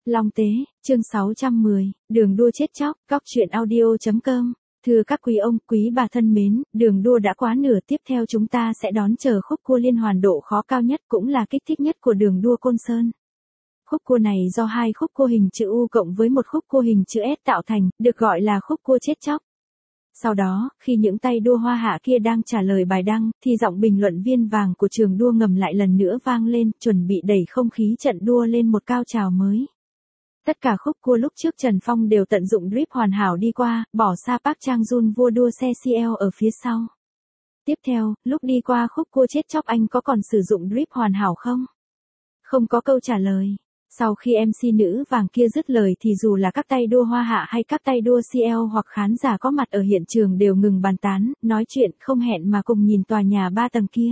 Long Tế, chương 610, đường đua chết chóc, góc truyện audio.com. Thưa các quý ông, quý bà thân mến, đường đua đã quá nửa, tiếp theo chúng ta sẽ đón chờ khúc cua liên hoàn độ khó cao nhất cũng là kích thích nhất của đường đua Côn Sơn. Khúc cua này do hai khúc cua hình chữ U cộng với một khúc cua hình chữ S tạo thành, được gọi là khúc cua chết chóc. Sau đó, khi những tay đua hoa hạ kia đang trả lời bài đăng, thì giọng bình luận viên vàng của trường đua ngầm lại lần nữa vang lên, chuẩn bị đẩy không khí trận đua lên một cao trào mới. Tất cả khúc cua lúc trước Trần Phong đều tận dụng drip hoàn hảo đi qua, bỏ xa Park Chang-jun vua đua xe CL ở phía sau. Tiếp theo, lúc đi qua khúc cua chết chóc anh có còn sử dụng drip hoàn hảo không? Không có câu trả lời. Sau khi MC nữ vàng kia dứt lời thì dù là các tay đua hoa hạ hay các tay đua CL hoặc khán giả có mặt ở hiện trường đều ngừng bàn tán, nói chuyện không hẹn mà cùng nhìn tòa nhà 3 tầng kia.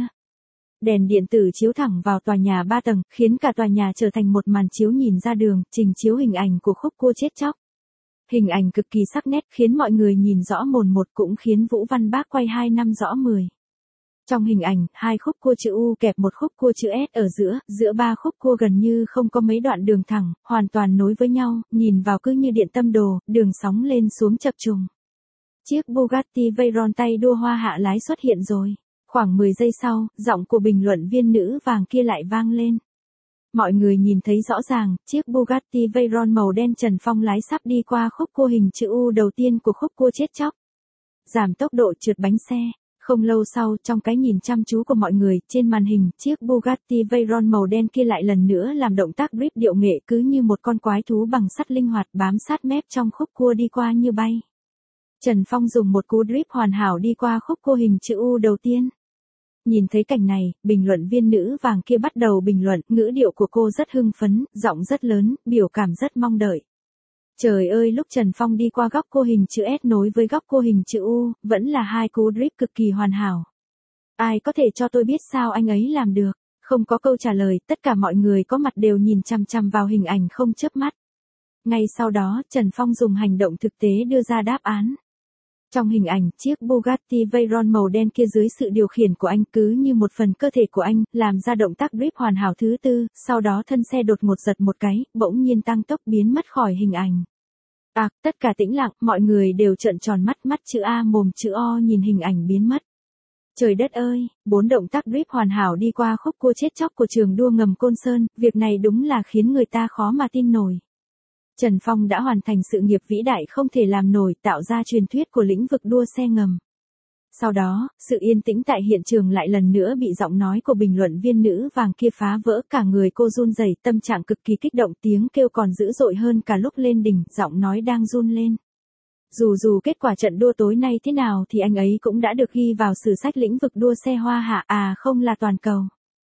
Đèn điện tử chiếu thẳng vào tòa nhà 3 tầng, khiến cả tòa nhà trở thành một màn chiếu nhìn ra đường, trình chiếu hình ảnh của khúc cua chết chóc. Hình ảnh cực kỳ sắc nét, khiến mọi người nhìn rõ mồn một, cũng khiến Vũ Văn Bác quay 2 năm rõ 10. Trong hình ảnh, hai khúc cua chữ U kẹp một khúc cua chữ S ở giữa ba khúc cua gần như không có mấy đoạn đường thẳng, hoàn toàn nối với nhau, nhìn vào cứ như điện tâm đồ, đường sóng lên xuống chập trùng. Chiếc Bugatti Veyron tay đua hoa hạ lái xuất hiện rồi. Khoảng 10 giây sau, giọng của bình luận viên nữ vàng kia lại vang lên. Mọi người nhìn thấy rõ ràng, chiếc Bugatti Veyron màu đen Trần Phong lái sắp đi qua khúc cua hình chữ U đầu tiên của khúc cua chết chóc. Giảm tốc độ trượt bánh xe. Không lâu sau, trong cái nhìn chăm chú của mọi người, trên màn hình, chiếc Bugatti Veyron màu đen kia lại lần nữa làm động tác drip điệu nghệ, cứ như một con quái thú bằng sắt linh hoạt bám sát mép trong khúc cua đi qua như bay. Trần Phong dùng một cú drip hoàn hảo đi qua khúc cua hình chữ U đầu tiên. Nhìn thấy cảnh này, bình luận viên nữ vàng kia bắt đầu bình luận, ngữ điệu của cô rất hưng phấn, giọng rất lớn, biểu cảm rất mong đợi. Trời ơi, lúc Trần Phong đi qua góc cua hình chữ S nối với góc cua hình chữ U, vẫn là hai cú drip cực kỳ hoàn hảo. Ai có thể cho tôi biết sao anh ấy làm được? Không có câu trả lời, tất cả mọi người có mặt đều nhìn chằm chằm vào hình ảnh không chớp mắt. Ngay sau đó, Trần Phong dùng hành động thực tế đưa ra đáp án. Trong hình ảnh, chiếc Bugatti Veyron màu đen kia dưới sự điều khiển của anh cứ như một phần cơ thể của anh, làm ra động tác drip hoàn hảo thứ tư, sau đó thân xe đột ngột giật một cái, bỗng nhiên tăng tốc biến mất khỏi hình ảnh. Tất cả tĩnh lặng, mọi người đều trợn tròn mắt, mắt chữ A mồm chữ O nhìn hình ảnh biến mất. Trời đất ơi, 4 động tác drip hoàn hảo đi qua khúc cua chết chóc của trường đua ngầm Côn Sơn, việc này đúng là khiến người ta khó mà tin nổi. Trần Phong đã hoàn thành sự nghiệp vĩ đại không thể làm nổi, tạo ra truyền thuyết của lĩnh vực đua xe ngầm. Sau đó, sự yên tĩnh tại hiện trường lại lần nữa bị giọng nói của bình luận viên nữ vàng kia phá vỡ, cả người cô run rẩy, tâm trạng cực kỳ kích động, tiếng kêu còn dữ dội hơn cả lúc lên đỉnh, giọng nói đang run lên. Dù kết quả trận đua tối nay thế nào thì anh ấy cũng đã được ghi vào sử sách lĩnh vực đua xe hoa hạ, không là toàn cầu.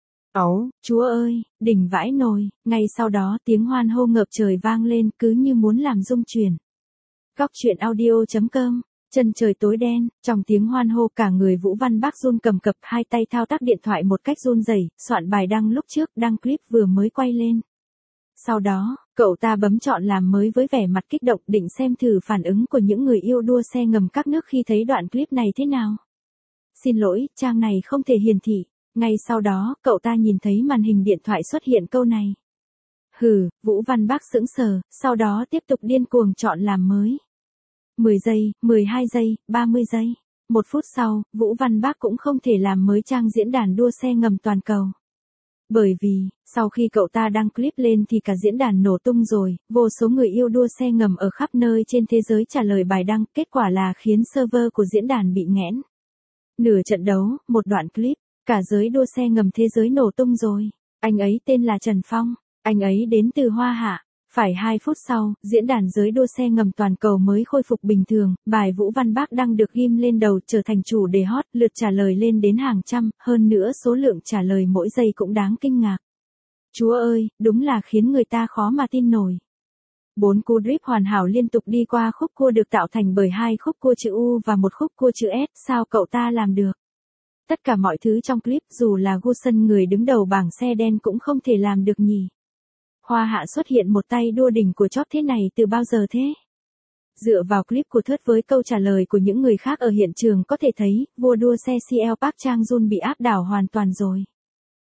Chúa ơi, đỉnh vãi nồi, ngay sau đó tiếng hoan hô ngập trời vang lên, cứ như muốn làm rung chuyển. Góc truyện audio.com. Chân trời tối đen, trong tiếng hoan hô cả người Vũ Văn Bác run cầm cập, hai tay thao tác điện thoại một cách run rẩy, soạn bài đăng lúc trước, đăng clip vừa mới quay lên. Sau đó, cậu ta bấm chọn làm mới với vẻ mặt kích động, định xem thử phản ứng của những người yêu đua xe ngầm các nước khi thấy đoạn clip này thế nào. Xin lỗi, trang này không thể hiển thị. Ngay sau đó, cậu ta nhìn thấy màn hình điện thoại xuất hiện câu này. Vũ Văn Bác sững sờ, sau đó tiếp tục điên cuồng chọn làm mới. 10 giây, 12 giây, 30 giây. 1 phút sau, Vũ Văn Bác cũng không thể làm mới trang diễn đàn đua xe ngầm toàn cầu. Bởi vì, sau khi cậu ta đăng clip lên thì cả diễn đàn nổ tung rồi, vô số người yêu đua xe ngầm ở khắp nơi trên thế giới trả lời bài đăng, kết quả là khiến server của diễn đàn bị nghẽn. Nửa trận đấu, một đoạn clip, cả giới đua xe ngầm thế giới nổ tung rồi. Anh ấy tên là Trần Phong, anh ấy đến từ Hoa Hạ. Phải 2 phút sau, diễn đàn giới đua xe ngầm toàn cầu mới khôi phục bình thường, bài Vũ Văn Bác đăng được ghim lên đầu trở thành chủ đề hot, lượt trả lời lên đến hàng trăm, hơn nữa số lượng trả lời mỗi giây cũng đáng kinh ngạc. Chúa ơi, đúng là khiến người ta khó mà tin nổi. 4 cú drip hoàn hảo liên tục đi qua khúc cua được tạo thành bởi hai khúc cua chữ U và một khúc cua chữ S, sao cậu ta làm được? Tất cả mọi thứ trong clip dù là Gusen người đứng đầu bảng xe đen cũng không thể làm được nhỉ. Hoa hạ xuất hiện một tay đua đỉnh của chót thế này từ bao giờ thế? Dựa vào clip của Thớt với câu trả lời của những người khác ở hiện trường có thể thấy, vua đua xe CL Park Chang-jun bị áp đảo hoàn toàn rồi.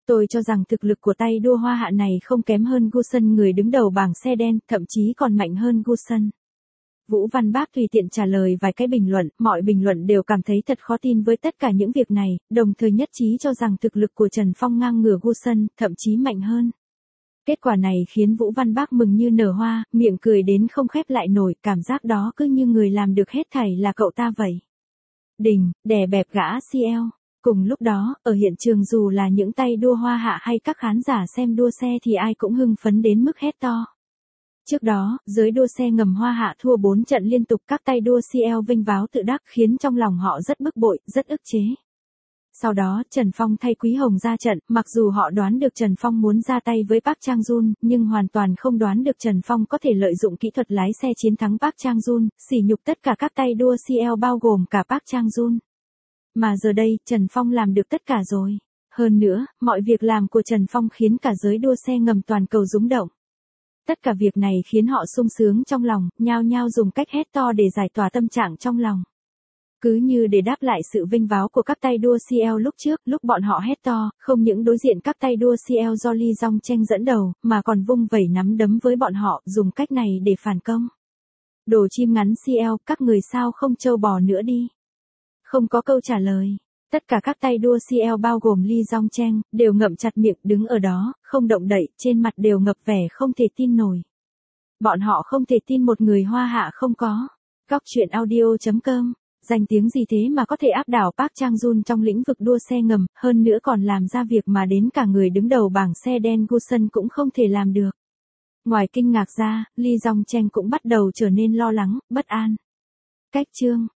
Tôi cho rằng thực lực của tay đua Hoa Hạ này không kém hơn Gusen người đứng đầu bảng xe đen, thậm chí còn mạnh hơn Gusen. Vũ Văn Bác tùy tiện trả lời vài cái bình luận, mọi bình luận đều cảm thấy thật khó tin với tất cả những việc này, đồng thời nhất trí cho rằng thực lực của Trần Phong ngang ngửa Gusen, thậm chí mạnh hơn. Kết quả này khiến Vũ Văn Bác mừng như nở hoa, miệng cười đến không khép lại nổi, cảm giác đó cứ như người làm được hết thảy là cậu ta vậy. Đình, đè bẹp gã CL. Cùng lúc đó, ở hiện trường dù là những tay đua Hoa Hạ hay các khán giả xem đua xe thì ai cũng hưng phấn đến mức hét to. Trước đó, giới đua xe ngầm Hoa Hạ thua 4 trận liên tục, các tay đua CL vênh váo tự đắc khiến trong lòng họ rất bức bội, rất ức chế. Sau đó, Trần Phong thay Quý Hồng ra trận, mặc dù họ đoán được Trần Phong muốn ra tay với Park Chang-jun, nhưng hoàn toàn không đoán được Trần Phong có thể lợi dụng kỹ thuật lái xe chiến thắng Park Chang-jun, sỉ nhục tất cả các tay đua CL bao gồm cả Park Chang-jun. Mà giờ đây, Trần Phong làm được tất cả rồi. Hơn nữa, mọi việc làm của Trần Phong khiến cả giới đua xe ngầm toàn cầu rúng động. Tất cả việc này khiến họ sung sướng trong lòng, nhao nhao dùng cách hét to để giải tỏa tâm trạng trong lòng. Cứ như để đáp lại sự vinh váo của các tay đua CL lúc trước, lúc bọn họ hét to, không những đối diện các tay đua CL do Lee Jong Cheng dẫn đầu, mà còn vung vẩy nắm đấm với bọn họ, dùng cách này để phản công. Đồ chim ngắn CL, các người sao không trâu bò nữa đi. Không có câu trả lời. Tất cả các tay đua CL bao gồm Lee Jong Cheng, đều ngậm chặt miệng đứng ở đó, không động đậy, trên mặt đều ngập vẻ không thể tin nổi. Bọn họ không thể tin một người Hoa Hạ không có. Góc truyện audio.com. Danh tiếng gì thế mà có thể áp đảo Park Chang-jun trong lĩnh vực đua xe ngầm, hơn nữa còn làm ra việc mà đến cả người đứng đầu bảng xe đen Gusen cũng không thể làm được. Ngoài kinh ngạc ra, Lee Jong Cheng cũng bắt đầu trở nên lo lắng, bất an. Cách chương